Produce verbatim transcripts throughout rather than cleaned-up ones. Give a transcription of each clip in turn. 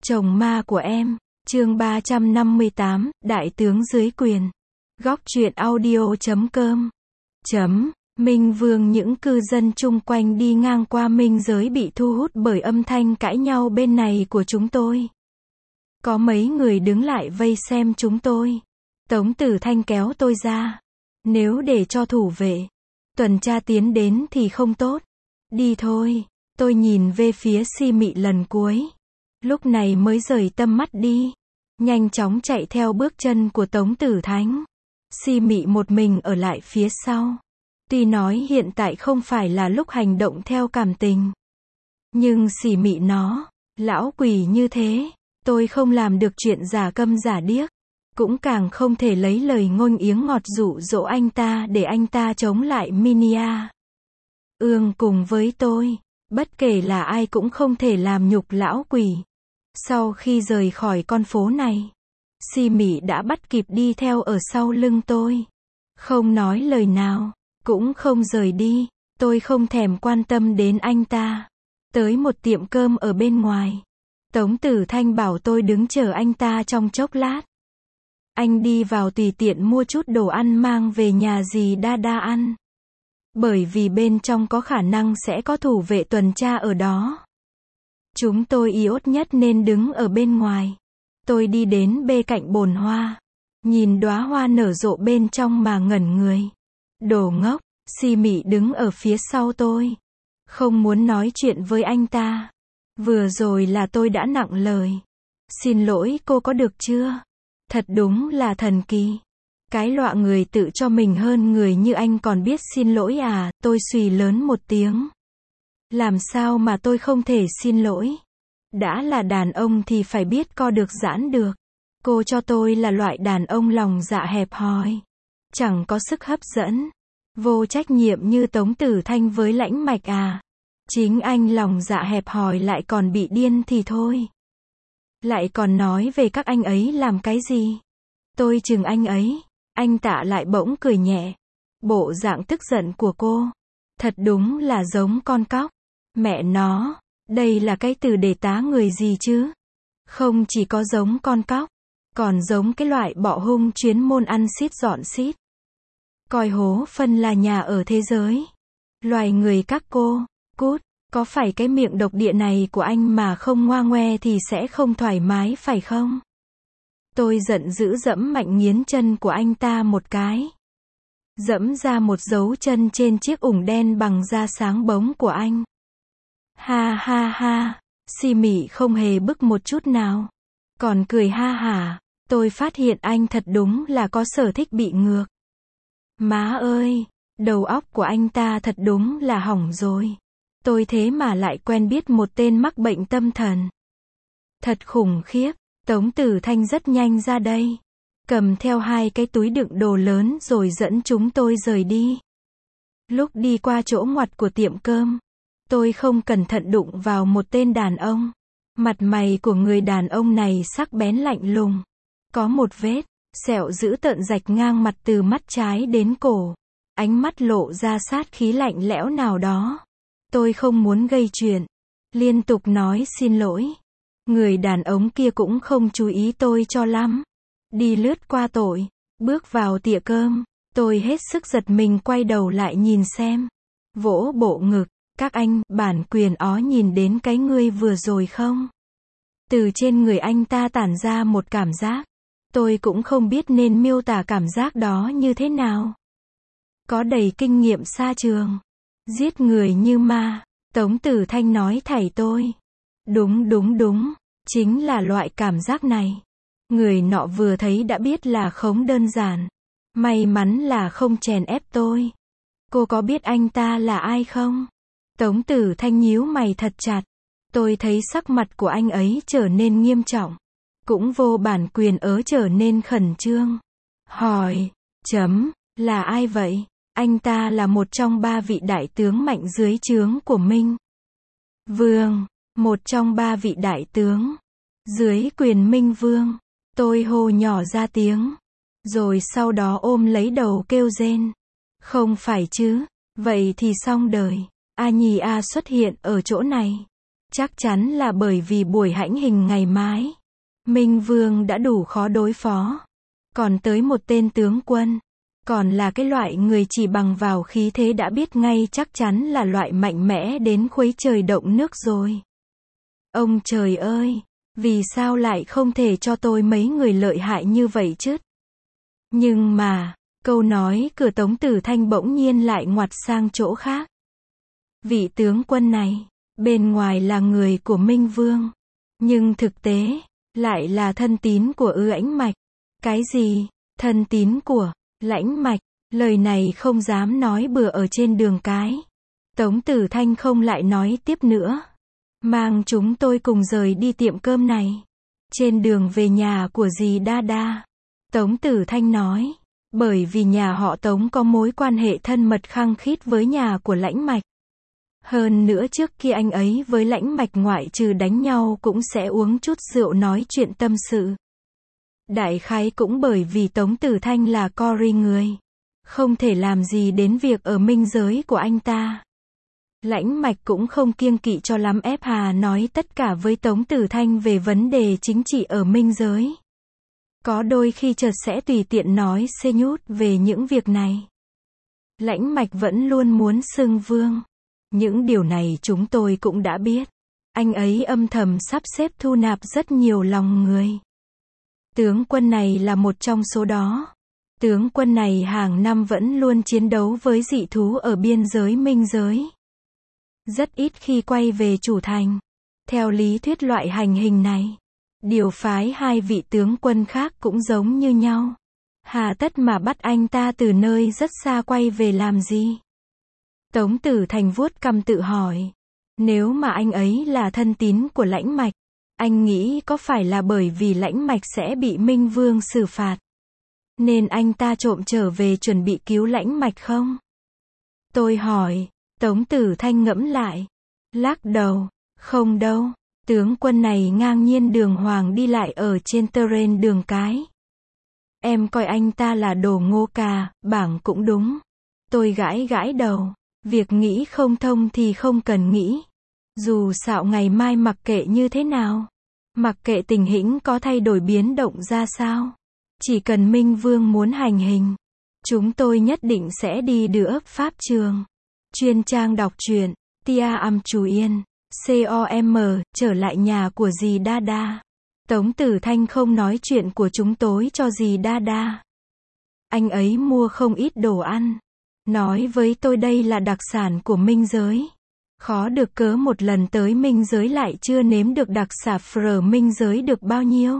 Chồng ma của em, chương ba trăm năm mươi tám, Đại tướng dưới quyền. Góc truyện audio chấm com. Chấm. Minh Vương. Những cư dân chung quanh đi ngang qua minh giới bị thu hút bởi âm thanh cãi nhau bên này của chúng tôi. Có mấy người đứng lại vây xem chúng tôi. Tống Tử Thanh kéo tôi ra. Nếu để cho thủ vệ tuần tra tiến đến thì không tốt. Đi thôi. Tôi nhìn về phía Si Mị lần cuối. Lúc này mới rời tâm mắt đi. Nhanh chóng chạy theo bước chân của Tống Tử Thanh. Si Mị một mình ở lại phía sau. Tuy nói hiện tại không phải là lúc hành động theo cảm tình. Nhưng Si Mị nó, lão quỷ như thế, tôi không làm được chuyện giả câm giả điếc. Cũng càng không thể lấy lời ngôn yếng ngọt dụ dỗ anh ta để anh ta chống lại Minia. Ương cùng với tôi, bất kể là ai cũng không thể làm nhục lão quỷ. Sau khi rời khỏi con phố này, Si Mị đã bắt kịp đi theo ở sau lưng tôi. Không nói lời nào, cũng không rời đi. Tôi không thèm quan tâm đến anh ta. Tới một tiệm cơm ở bên ngoài, Tống Tử Thanh bảo tôi đứng chờ anh ta trong chốc lát. Anh đi vào tùy tiện mua chút đồ ăn mang về nhà dì Đa Đa ăn. Bởi vì bên trong có khả năng sẽ có thủ vệ tuần tra ở đó. Chúng tôi yếu nhất nên đứng ở bên ngoài. Tôi đi đến bên cạnh bồn hoa. Nhìn đóa hoa nở rộ bên trong mà ngẩn người. Đồ ngốc. Si Mị đứng ở phía sau tôi. Không muốn nói chuyện với anh ta. Vừa rồi là tôi đã nặng lời. Xin lỗi cô có được chưa? Thật đúng là thần kỳ. Cái loại người tự cho mình hơn người như anh còn biết xin lỗi à? Tôi xùy lớn một tiếng. Làm sao mà tôi không thể xin lỗi? Đã là đàn ông thì phải biết co được giãn được. Cô cho tôi là loại đàn ông lòng dạ hẹp hòi. Chẳng có sức hấp dẫn. Vô trách nhiệm như Tống Tử Thanh với Lãnh Mạch à? Chính anh lòng dạ hẹp hòi lại còn bị điên thì thôi. Lại còn nói về các anh ấy làm cái gì? Tôi chừng anh ấy. Anh ta lại bỗng cười nhẹ. Bộ dạng tức giận của cô. Thật đúng là giống con cóc. Mẹ nó, đây là cái từ để tá người gì chứ? Không chỉ có giống con cóc, còn giống cái loại bọ hung chuyến môn ăn xít dọn xít. Coi hố phân là nhà ở thế giới. Loài người các cô, cút, có phải cái miệng độc địa này của anh mà không ngoa ngoe thì sẽ không thoải mái phải không? Tôi giận dữ dẫm mạnh nghiến chân của anh ta một cái. Dẫm ra một dấu chân trên chiếc ủng đen bằng da sáng bóng của anh. Ha ha ha, Si Mị không hề bức một chút nào. Còn cười ha hả, tôi phát hiện anh thật đúng là có sở thích bị ngược. Má ơi, đầu óc của anh ta thật đúng là hỏng rồi. Tôi thế mà lại quen biết một tên mắc bệnh tâm thần. Thật khủng khiếp. Tống Tử Thanh rất nhanh ra đây. Cầm theo hai cái túi đựng đồ lớn rồi dẫn chúng tôi rời đi. Lúc đi qua chỗ ngoặt của tiệm cơm, tôi không cẩn thận đụng vào một tên đàn ông. Mặt mày của người đàn ông này sắc bén lạnh lùng. Có một vết sẹo dữ tợn rạch ngang mặt từ mắt trái đến cổ. Ánh mắt lộ ra sát khí lạnh lẽo nào đó. Tôi không muốn gây chuyện. Liên tục nói xin lỗi. Người đàn ông kia cũng không chú ý tôi cho lắm. Đi lướt qua tội. Bước vào tiệm cơm. Tôi hết sức giật mình quay đầu lại nhìn xem. Vỗ bộ ngực. Các anh, bản quyền ó nhìn đến cái ngươi vừa rồi không? Từ trên người anh ta tản ra một cảm giác. Tôi cũng không biết nên miêu tả cảm giác đó như thế nào. Có đầy kinh nghiệm xa trường. Giết người như ma. Tống Tử Thanh nói thảy tôi. Đúng đúng đúng. Chính là loại cảm giác này. Người nọ vừa thấy đã biết là không đơn giản. May mắn là không chèn ép tôi. Cô có biết anh ta là ai không? Tống Tử Thanh nhíu mày thật chặt. Tôi thấy sắc mặt của anh ấy trở nên nghiêm trọng. Cũng vô bản quyền ớ trở nên khẩn trương. Hỏi, chấm, là ai vậy? Anh ta là một trong ba vị đại tướng mạnh dưới trướng của Minh Vương. Một trong ba vị đại tướng dưới quyền Minh Vương. Tôi hô nhỏ ra tiếng. Rồi sau đó ôm lấy đầu kêu rên. Không phải chứ, vậy thì xong đời. A Nhì A xuất hiện ở chỗ này. Chắc chắn là bởi vì buổi hãnh hình ngày mai, Minh Vương đã đủ khó đối phó. Còn tới một tên tướng quân, còn là cái loại người chỉ bằng vào khí thế đã biết ngay chắc chắn là loại mạnh mẽ đến khuấy trời động nước rồi. Ông trời ơi, vì sao lại không thể cho tôi mấy người lợi hại như vậy chứ? Nhưng mà, câu nói cửa Tống Tử Thanh bỗng nhiên lại ngoặt sang chỗ khác. Vị tướng quân này, bên ngoài là người của Minh Vương, nhưng thực tế, lại là thân tín của Ư Lãnh Mạch. Cái gì? Thân tín của Lãnh Mạch? Lời này không dám nói bừa ở trên đường cái. Tống Tử Thanh không lại nói tiếp nữa. Mang chúng tôi cùng rời đi tiệm cơm này. Trên đường về nhà của dì Đa Đa, Tống Tử Thanh nói, bởi vì nhà họ Tống có mối quan hệ thân mật khăng khít với nhà của Lãnh Mạch. Hơn nữa trước kia anh ấy với Lãnh Mạch ngoại trừ đánh nhau cũng sẽ uống chút rượu nói chuyện tâm sự. Đại khái cũng bởi vì Tống Tử Thanh là Cory người, không thể làm gì đến việc ở minh giới của anh ta. Lãnh Mạch cũng không kiêng kỵ cho lắm ép hà nói tất cả với Tống Tử Thanh về vấn đề chính trị ở minh giới. Có đôi khi chợt sẽ tùy tiện nói xê nhút về những việc này. Lãnh Mạch vẫn luôn muốn xưng vương. Những điều này chúng tôi cũng đã biết. Anh ấy âm thầm sắp xếp thu nạp rất nhiều lòng người. Tướng quân này là một trong số đó. Tướng quân này hàng năm vẫn luôn chiến đấu với dị thú ở biên giới minh giới. Rất ít khi quay về chủ thành. Theo lý thuyết loại hành hình này, điều phái hai vị tướng quân khác cũng giống như nhau. Hà tất mà bắt anh ta từ nơi rất xa quay về làm gì? Tống Tử Thanh vuốt cằm tự hỏi. Nếu mà anh ấy là thân tín của Lãnh Mạch, anh nghĩ có phải là bởi vì Lãnh Mạch sẽ bị Minh Vương xử phạt, nên anh ta trộm trở về chuẩn bị cứu Lãnh Mạch không? Tôi hỏi. Tống Tử Thanh ngẫm lại. Lắc đầu. Không đâu. Tướng quân này ngang nhiên đường hoàng đi lại ở trên terrain đường cái. Em coi anh ta là đồ ngô cà, bảng cũng đúng. Tôi gãi gãi đầu. Việc nghĩ không thông thì không cần nghĩ. Dù sao ngày mai mặc kệ như thế nào, mặc kệ tình hình có thay đổi biến động ra sao, chỉ cần Minh Vương muốn hành hình, chúng tôi nhất định sẽ đi đưa pháp trường. Chuyên trang đọc truyện, Tia Am Chú Yên, com, trở lại nhà của dì Đa Đa. Tống Tử Thanh không nói chuyện của chúng tôi cho dì Đa Đa. Anh ấy mua không ít đồ ăn. Nói với tôi đây là đặc sản của minh giới. Khó được cớ một lần tới minh giới lại chưa nếm được đặc sản phở minh giới được bao nhiêu.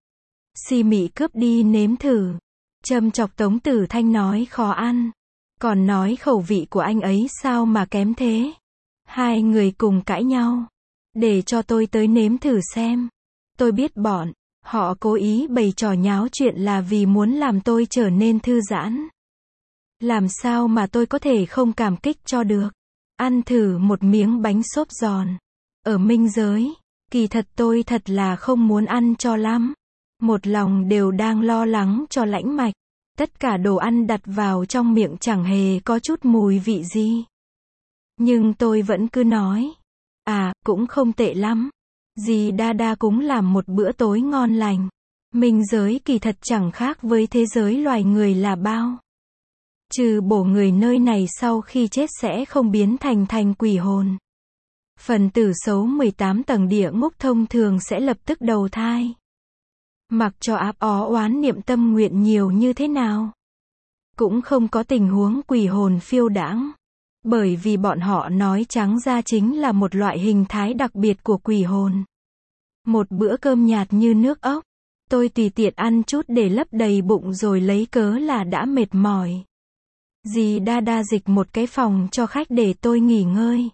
Si Mị cướp đi nếm thử. Châm chọc Tống Tử Thanh nói khó ăn. Còn nói khẩu vị của anh ấy sao mà kém thế. Hai người cùng cãi nhau. Để cho tôi tới nếm thử xem. Tôi biết bọn họ cố ý bày trò nháo chuyện là vì muốn làm tôi trở nên thư giãn. Làm sao mà tôi có thể không cảm kích cho được. Ăn thử một miếng bánh xốp giòn. Ở minh giới, kỳ thật tôi thật là không muốn ăn cho lắm. Một lòng đều đang lo lắng cho Lãnh Mạch. Tất cả đồ ăn đặt vào trong miệng chẳng hề có chút mùi vị gì. Nhưng tôi vẫn cứ nói. À, cũng không tệ lắm. Dì Đa Đa cũng làm một bữa tối ngon lành. Minh giới kỳ thật chẳng khác với thế giới loài người là bao. Trừ bổ người nơi này sau khi chết sẽ không biến thành thành quỷ hồn. Phần tử xấu mười tám tầng địa ngục thông thường sẽ lập tức đầu thai. Mặc cho áp ó oán niệm tâm nguyện nhiều như thế nào, cũng không có tình huống quỷ hồn phiêu đãng. Bởi vì bọn họ nói trắng ra chính là một loại hình thái đặc biệt của quỷ hồn. Một bữa cơm nhạt như nước ốc. Tôi tùy tiện ăn chút để lấp đầy bụng rồi lấy cớ là đã mệt mỏi. Dì Đa Đa dịch một cái phòng cho khách để tôi nghỉ ngơi.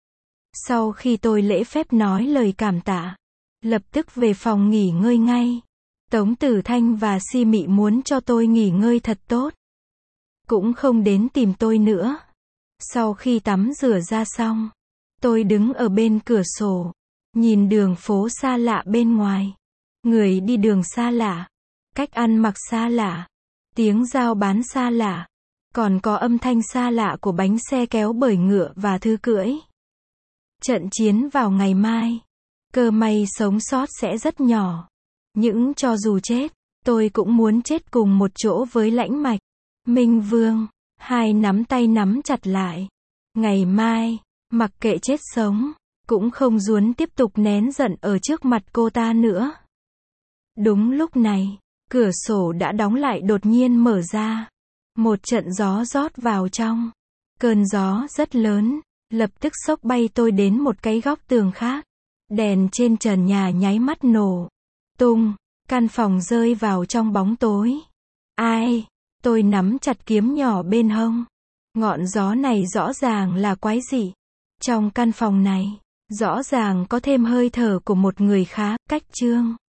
Sau khi tôi lễ phép nói lời cảm tạ, lập tức về phòng nghỉ ngơi ngay. Tống Tử Thanh và Si Mị muốn cho tôi nghỉ ngơi thật tốt, cũng không đến tìm tôi nữa. Sau khi tắm rửa ra xong, tôi đứng ở bên cửa sổ, nhìn đường phố xa lạ bên ngoài. Người đi đường xa lạ, cách ăn mặc xa lạ, tiếng giao bán xa lạ, còn có âm thanh xa lạ của bánh xe kéo bởi ngựa và thứ cưỡi. Trận chiến vào ngày mai. Cơ may sống sót sẽ rất nhỏ. Những cho dù chết, tôi cũng muốn chết cùng một chỗ với Lãnh Mạch. Minh Vương. Hai nắm tay nắm chặt lại. Ngày mai, mặc kệ chết sống, cũng không muốn tiếp tục nén giận ở trước mặt cô ta nữa. Đúng lúc này, cửa sổ đã đóng lại đột nhiên mở ra. Một trận gió rót vào trong. Cơn gió rất lớn, lập tức xốc bay tôi đến một cái góc tường khác. Đèn trên trần nhà nháy mắt nổ tung, căn phòng rơi vào trong bóng tối. Ai? Tôi nắm chặt kiếm nhỏ bên hông. Ngọn gió này rõ ràng là quái dị. Trong căn phòng này, rõ ràng có thêm hơi thở của một người khác. Cách chương